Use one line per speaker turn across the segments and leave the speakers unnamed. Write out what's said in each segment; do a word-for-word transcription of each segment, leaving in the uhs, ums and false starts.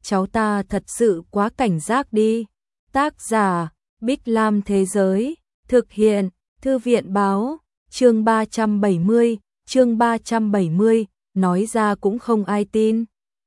cháu ta thật sự quá cảnh giác đi. Tác giả, Bích Lam Thế Giới, thực hiện, Thư viện Báo, chương ba trăm bảy mươi, chương ba trăm bảy mươi, nói ra cũng không ai tin.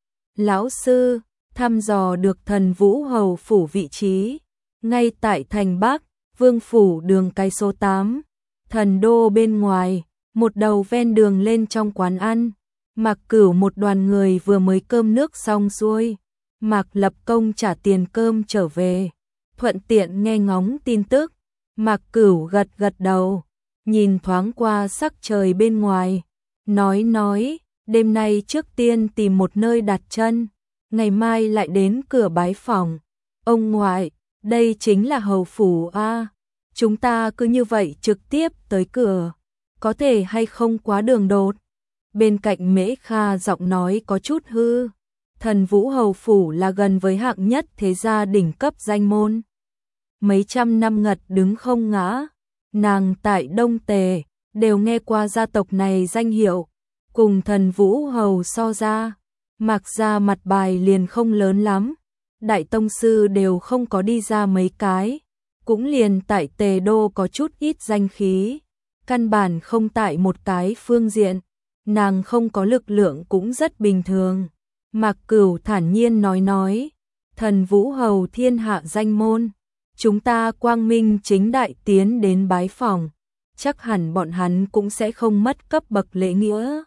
Lão sư, thăm dò được Thần Vũ Hầu phủ vị trí, ngay tại thành Bắc, Vương phủ đường cái số tám, thần đô bên ngoài, một đầu ven đường lên trong quán ăn. Mạc Cửu một đoàn người vừa mới cơm nước xong xuôi, Mạc Lập Công trả tiền cơm trở về, thuận tiện nghe ngóng tin tức. Mạc Cửu gật gật đầu, nhìn thoáng qua sắc trời bên ngoài, nói nói, đêm nay trước tiên tìm một nơi đặt chân, ngày mai lại đến cửa bái phỏng. Ông ngoại, đây chính là hầu phủ a, chúng ta cứ như vậy trực tiếp tới cửa, có thể hay không quá đường đột. Bên cạnh Mễ Kha giọng nói có chút hư, Thần Vũ hầu phủ là gần với hạng nhất thế gia đỉnh cấp danh môn. Mấy trăm năm ngật đứng không ngã, nàng tại Đông Tề đều nghe qua gia tộc này danh hiệu, cùng Thần Vũ hầu so ra, Mạc gia mặt bài liền không lớn lắm, đại tông sư đều không có đi ra mấy cái, cũng liền tại Tề đô có chút ít danh khí, căn bản không tại một cái phương diện, nàng không có lực lượng cũng rất bình thường. Mạc Cửu thản nhiên nói nói, Thần Vũ hầu thiên hạ danh môn, chúng ta quang minh chính đại tiến đến bái phỏng, chắc hẳn bọn hắn cũng sẽ không mất cấp bậc lễ nghĩa.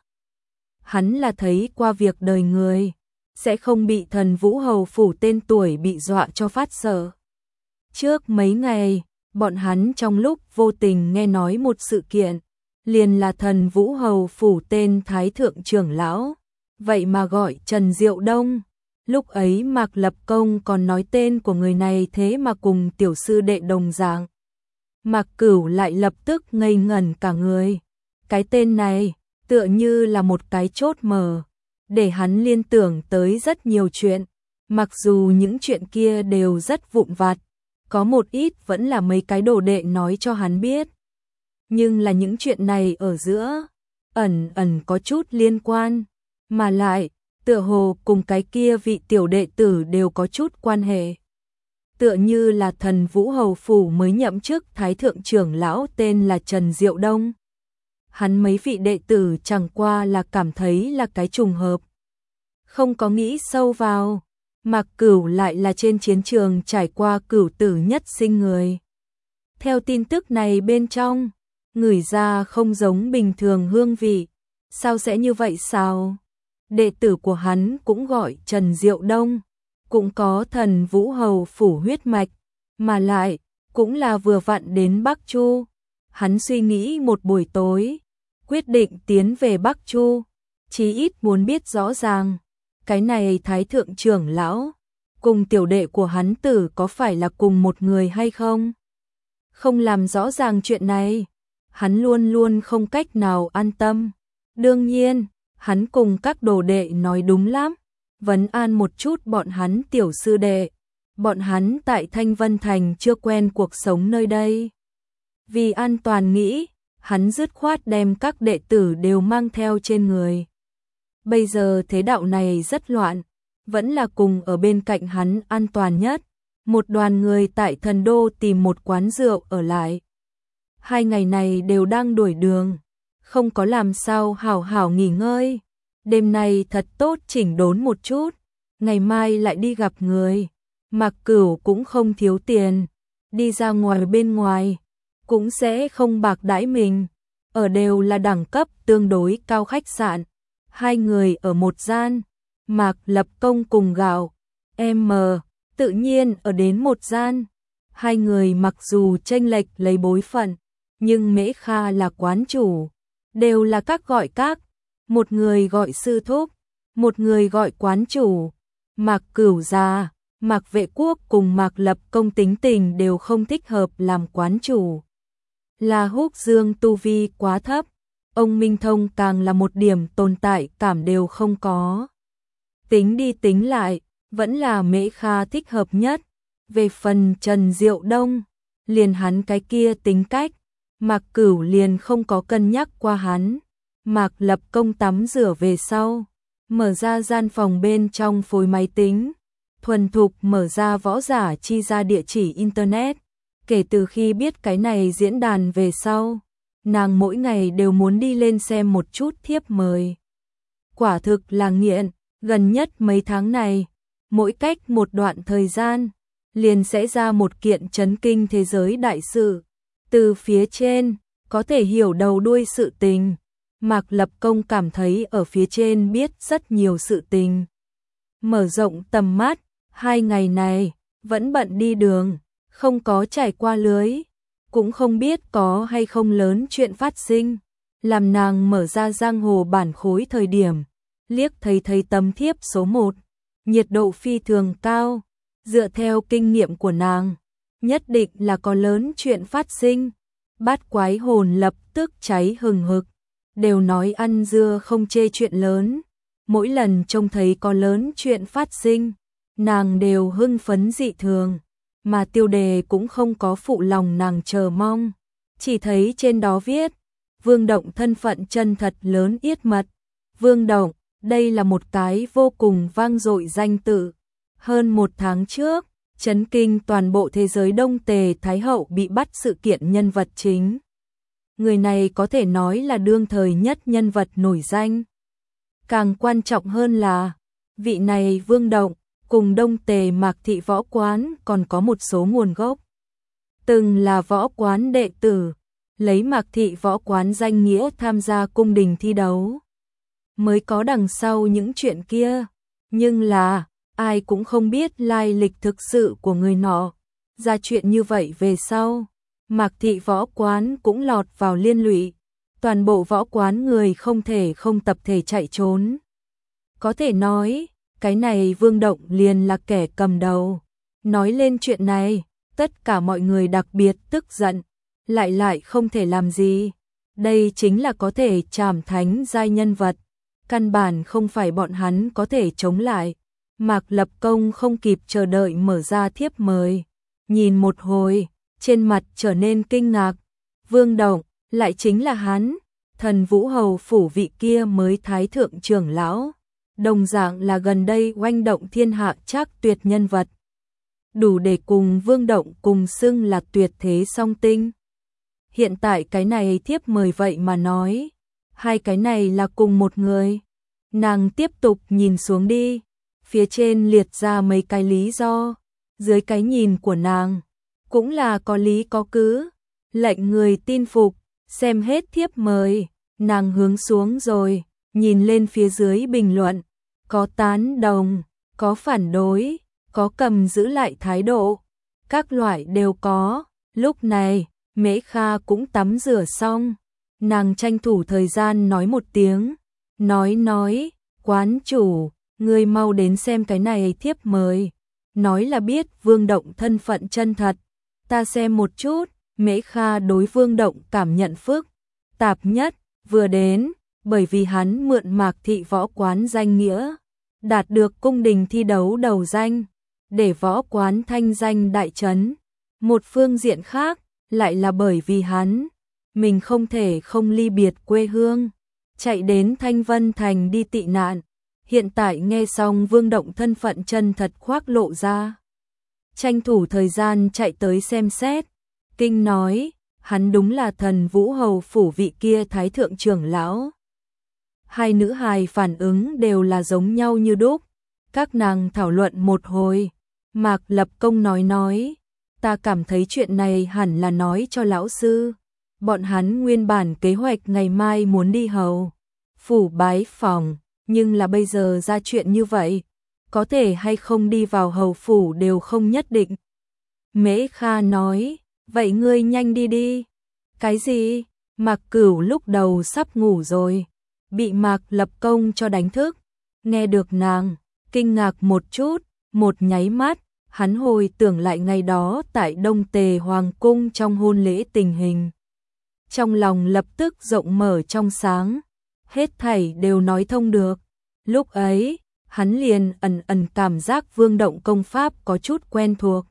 Hắn là thấy qua việc đời người, sẽ không bị Thần Vũ hầu phủ tên tuổi bị dọa cho phát sợ. Trước mấy ngày, bọn hắn trong lúc vô tình nghe nói một sự kiện, liền là Thần Vũ hầu phủ tên thái thượng trưởng lão, vậy mà gọi Trần Diệu Đông. Lúc ấy Mạc Lập Công còn nói tên của người này thế mà cùng tiểu sư đệ đồng dạng. Mạc Cửu lại lập tức ngây ngẩn cả người. Cái tên này tựa như là một cái chốt mở, để hắn liên tưởng tới rất nhiều chuyện. Mặc dù những chuyện kia đều rất vụn vặt, có một ít vẫn là mấy cái đồ đệ nói cho hắn biết. Nhưng là những chuyện này ở giữa, ẩn ẩn có chút liên quan, mà lại tựa hồ cùng cái kia vị tiểu đệ tử đều có chút quan hệ. Tựa như là Thần Vũ hầu phủ mới nhậm chức thái thượng trưởng lão tên là Trần Diệu Đông. Hắn mấy vị đệ tử chẳng qua là cảm thấy là cái trùng hợp, không có nghĩ sâu vào. Mạc Cửu lại là trên chiến trường trải qua cửu tử nhất sinh người. Theo tin tức này bên trong, ngửi ra không giống bình thường hương vị. Sao sẽ như vậy sao? Đệ tử của hắn cũng gọi Trần Diệu Đông, cũng có Thần Vũ hầu phủ huyết mạch, mà lại cũng là vừa vặn đến Bắc Chu. Hắn suy nghĩ một buổi tối, quyết định tiến về Bắc Chu, chí ít muốn biết rõ ràng, cái này thái thượng trưởng lão cùng tiểu đệ của hắn tử có phải là cùng một người hay không? Không làm rõ ràng chuyện này, hắn luôn luôn không cách nào an tâm. Đương nhiên, hắn cùng các đồ đệ nói đúng lắm, vấn an một chút bọn hắn tiểu sư đệ. Bọn hắn tại Thanh Vân Thành chưa quen cuộc sống nơi đây. Vì an toàn nghĩ, hắn dứt khoát đem các đệ tử đều mang theo trên người. Bây giờ thế đạo này rất loạn, vẫn là cùng ở bên cạnh hắn an toàn nhất. Một đoàn người tại thần đô tìm một quán rượu ở lại. Hai ngày này đều đang đuổi đường, không có làm sao hảo hảo nghỉ ngơi. Đêm nay thật tốt chỉnh đốn một chút, ngày mai lại đi gặp người. Mạc Cửu cũng không thiếu tiền, đi ra ngoài bên ngoài, cũng sẽ không bạc đãi mình. Ở đều là đẳng cấp tương đối cao khách sạn. Hai người ở một gian, Mạc Lập Công cùng Gạo M tự nhiên ở đến một gian. Hai người mặc dù chênh lệch lấy bối phận, nhưng Mễ Kha là quán chủ, đều là các gọi các, một người gọi sư thúc, một người gọi quán chủ. Mạc Cửu già, Mạc Vệ Quốc cùng Mạc Lập Công tính tình đều không thích hợp làm quán chủ. Là Húc Dương tu vi quá thấp, ông Minh Thông càng là một điểm tồn tại cảm đều không có. Tính đi tính lại, vẫn là Mễ Kha thích hợp nhất. Về phần Trần Diệu Đông, liền hắn cái kia tính cách, Mạc Cửu liền không có cân nhắc qua hắn. Mạc Lập Công tắm rửa về sau, mở ra gian phòng bên trong phối máy tính, thuần thục mở ra Võ Giả Chi Ra địa chỉ internet. Kể từ khi biết cái này diễn đàn về sau, nàng mỗi ngày đều muốn đi lên xem một chút thiếp mời. Quả thực là nghiện, gần nhất mấy tháng này, mỗi cách một đoạn thời gian, liền sẽ ra một kiện chấn kinh thế giới đại sự. Từ phía trên, có thể hiểu đầu đuôi sự tình. Mạc Lập Công cảm thấy ở phía trên biết rất nhiều sự tình. Mở rộng tầm mắt, hai ngày này, vẫn bận đi đường, không có trải qua lưới, cũng không biết có hay không lớn chuyện phát sinh. Làm nàng mở ra giang hồ bản khối thời điểm, liếc thấy thấy tấm thiếp số một, nhiệt độ phi thường cao, dựa theo kinh nghiệm của nàng, nhất định là có lớn chuyện phát sinh. Bát quái hồn lập tức cháy hừng hực, đều nói ăn dưa không chê chuyện lớn, mỗi lần trông thấy có lớn chuyện phát sinh, nàng đều hưng phấn dị thường, mà tiêu đề cũng không có phụ lòng nàng chờ mong, chỉ thấy trên đó viết, Vương Động thân phận chân thật lớn yết mật. Vương Động, đây là một cái vô cùng vang dội danh tự. Hơn một tháng trước, chấn kinh toàn bộ thế giới Đông Tề Thái Hậu bị bắt sự kiện nhân vật chính. Người này có thể nói là đương thời nhất nhân vật nổi danh. Càng quan trọng hơn là, vị này Vương Động, cùng Đông Tề Mạc Thị Võ Quán còn có một số nguồn gốc. Từng là võ quán đệ tử, lấy Mạc Thị Võ Quán danh nghĩa tham gia cung đình thi đấu. Mới có đằng sau những chuyện kia, nhưng là, ai cũng không biết lai lịch thực sự của người nọ. Ra chuyện như vậy về sau, Mạc Thị Võ Quán cũng lọt vào liên lụy. Toàn bộ võ quán người không thể không tập thể chạy trốn. Có thể nói, cái này Vương Động liền là kẻ cầm đầu. Nói lên chuyện này, tất cả mọi người đặc biệt tức giận, lại lại không thể làm gì. Đây chính là có thể trảm thánh giai nhân vật, căn bản không phải bọn hắn có thể chống lại. Mạc Lập Công không kịp chờ đợi mở ra thiếp mời, nhìn một hồi, trên mặt trở nên kinh ngạc. Vương Động, lại chính là hắn, Thần Vũ Hầu phủ vị kia mới thái thượng trưởng lão, đồng dạng là gần đây oanh động thiên hạ trác tuyệt nhân vật, đủ để cùng Vương Động cùng xưng là tuyệt thế song tinh. Hiện tại cái này thiếp mời vậy mà nói, hai cái này là cùng một người. Nàng tiếp tục nhìn xuống đi, phía trên liệt ra mấy cái lý do, dưới cái nhìn của nàng, cũng là có lý có cứ, lệnh người tin phục. Xem hết thiếp mời, nàng hướng xuống rồi, nhìn lên phía dưới bình luận, có tán đồng, có phản đối, có cầm giữ lại thái độ, các loại đều có. Lúc này, Mễ Kha cũng tắm rửa xong, nàng tranh thủ thời gian nói một tiếng, nói nói, quán chủ, ngươi mau đến xem cái này thiếp mời, nói là biết Vương Động thân phận chân thật, ta xem một chút. Mễ Kha đối Vương Động cảm nhận phức tạp nhất, vừa đến, bởi vì hắn mượn Mạc Thị Võ Quán danh nghĩa, đạt được cung đình thi đấu đầu danh, để võ quán thanh danh đại chấn. Một phương diện khác, lại là bởi vì hắn, mình không thể không ly biệt quê hương, chạy đến Thanh Vân Thành đi tị nạn. Hiện tại nghe xong Vương Động thân phận chân thật khoác lộ ra, tranh thủ thời gian chạy tới xem xét. Kinh nói, hắn đúng là Thần Vũ Hầu phủ vị kia thái thượng trưởng lão. Hai nữ hài phản ứng đều là giống nhau như đúc. Các nàng thảo luận một hồi, Mạc Lập Công nói nói, ta cảm thấy chuyện này hẳn là nói cho lão sư. Bọn hắn nguyên bản kế hoạch ngày mai muốn đi hầu phủ bái phòng, nhưng là bây giờ ra chuyện như vậy, có thể hay không đi vào hầu phủ đều không nhất định. Mễ Kha nói, vậy ngươi nhanh đi đi. Cái gì? Mạc Cửu lúc đầu sắp ngủ rồi, bị Mạc Lập Công cho đánh thức. Nghe được nàng, kinh ngạc một chút, một nháy mắt, hắn hồi tưởng lại ngày đó tại Đông Tề Hoàng Cung trong hôn lễ tình hình. Trong lòng lập tức rộng mở trong sáng, hết thảy đều nói thông được. Lúc ấy, hắn liền ẩn ẩn cảm giác Vương Động công pháp có chút quen thuộc,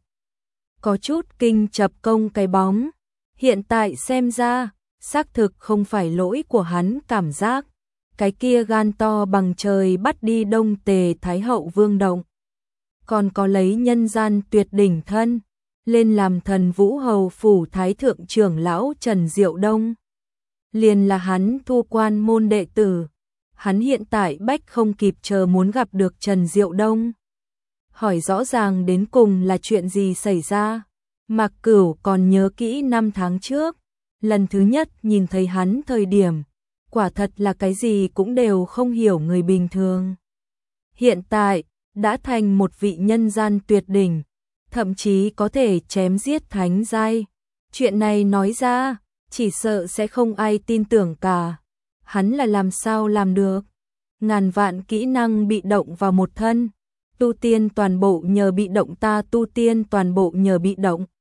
có chút kinh chập công cái bóng. Hiện tại xem ra, xác thực không phải lỗi của hắn cảm giác. Cái kia gan to bằng trời bắt đi Đông Tề Thái Hậu Vương Động, còn có lấy nhân gian tuyệt đỉnh thân, lên làm thần vũ hầu phủ thái thượng trưởng lão Trần Diệu Đông. Liền là hắn thu quan môn đệ tử, hắn hiện tại bách không kịp chờ muốn gặp được Trần Diệu Đông. Hỏi rõ ràng đến cùng là chuyện gì xảy ra. Mạc Cửu còn nhớ kỹ năm tháng trước, lần thứ nhất nhìn thấy hắn thời điểm, quả thật là cái gì cũng đều không hiểu người bình thường. Hiện tại, đã thành một vị nhân gian tuyệt đỉnh, thậm chí có thể chém giết thánh giai. Chuyện này nói ra, chỉ sợ sẽ không ai tin tưởng cả. Hắn là làm sao làm được? Ngàn vạn kỹ năng bị động vào một thân, tu tiên toàn bộ nhờ bị động ta tu tiên toàn bộ nhờ bị động.